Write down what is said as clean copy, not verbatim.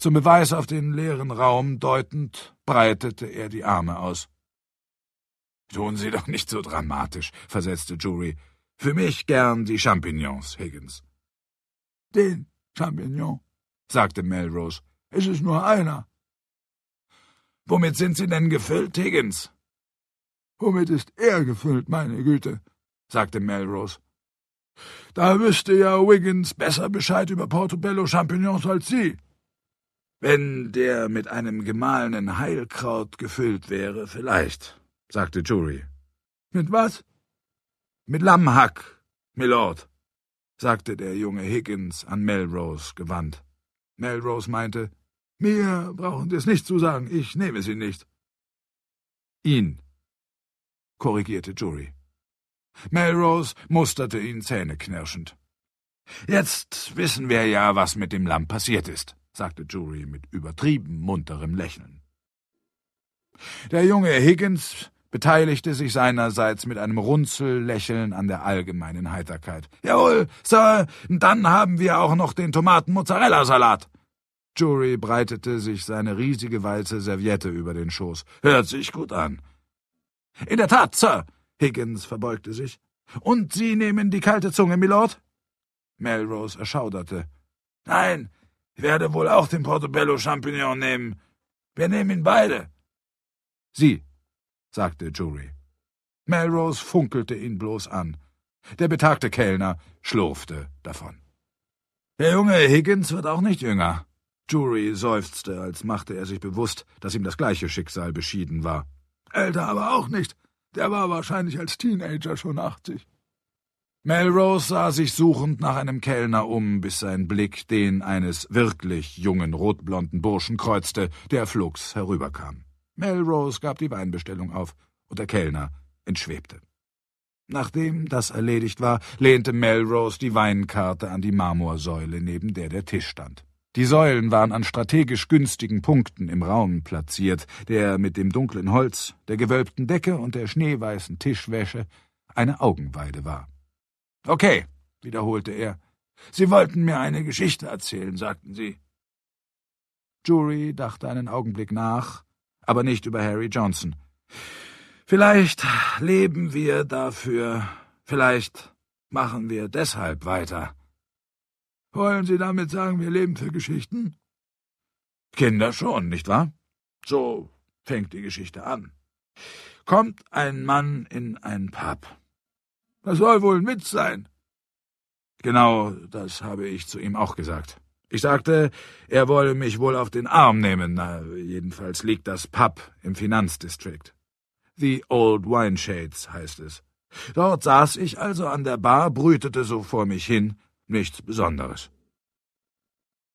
Zum Beweis auf den leeren Raum deutend, breitete er die Arme aus. »Tun Sie doch nicht so dramatisch«, versetzte Drury. »Für mich gern die Champignons, Higgins.« »Den Champignon«, sagte Melrose. »Es ist nur einer.« »Womit sind Sie denn gefüllt, Higgins?« »Womit ist er gefüllt, meine Güte?«, sagte Melrose. »Da wüsste ja Wiggins besser Bescheid über Portobello Champignons als Sie.« »Wenn der mit einem gemahlenen Heilkraut gefüllt wäre, vielleicht«, sagte Drury. »Mit was?« »Mit Lammhack, Milord«, sagte der junge Higgins an Melrose gewandt. Melrose meinte, »Mir brauchen Sie es nicht zu sagen, ich nehme sie nicht.« »Ihn«, korrigierte Drury. Melrose musterte ihn zähneknirschend. »Jetzt wissen wir ja, was mit dem Lamm passiert ist«, sagte Drury mit übertrieben munterem Lächeln. Der junge Higgins beteiligte sich seinerseits mit einem Runzellächeln an der allgemeinen Heiterkeit. »Jawohl, Sir, dann haben wir auch noch den Tomaten-Mozzarella-Salat.« Drury breitete sich seine riesige weiße Serviette über den Schoß. »Hört sich gut an.« »In der Tat, Sir.« Higgins verbeugte sich. »Und Sie nehmen die kalte Zunge, Milord?« Melrose erschauderte. »Nein, ich werde wohl auch den Portobello Champignon nehmen. Wir nehmen ihn beide.« »Sie«, sagte Drury. Melrose funkelte ihn bloß an. Der betagte Kellner schlurfte davon. »Der junge Higgins wird auch nicht jünger.« Drury seufzte, als machte er sich bewusst, dass ihm das gleiche Schicksal beschieden war. »Älter aber auch nicht. Der war wahrscheinlich als Teenager schon 80. Melrose sah sich suchend nach einem Kellner um, bis sein Blick den eines wirklich jungen, rotblonden Burschen kreuzte, der flugs herüberkam. Melrose gab die Weinbestellung auf, und der Kellner entschwebte. Nachdem das erledigt war, lehnte Melrose die Weinkarte an die Marmorsäule, neben der Tisch stand. Die Säulen waren an strategisch günstigen Punkten im Raum platziert, der mit dem dunklen Holz, der gewölbten Decke und der schneeweißen Tischwäsche eine Augenweide war. »Okay«, wiederholte er, »Sie wollten mir eine Geschichte erzählen, sagten Sie.« Drury dachte einen Augenblick nach, aber nicht über Harry Johnson. »Vielleicht leben wir dafür, vielleicht machen wir deshalb weiter.« »Wollen Sie damit sagen, wir leben für Geschichten?« »Kinder schon, nicht wahr?« So fängt die Geschichte an. Kommt ein Mann in ein Pub. Das soll wohl ein Witz sein. Genau, das habe ich zu ihm auch gesagt. Ich sagte, er wolle mich wohl auf den Arm nehmen. Na, jedenfalls liegt das Pub im Finanzdistrikt. The Old Wine Shades heißt es. Dort saß ich also an der Bar, brütete so vor mich hin, nichts Besonderes.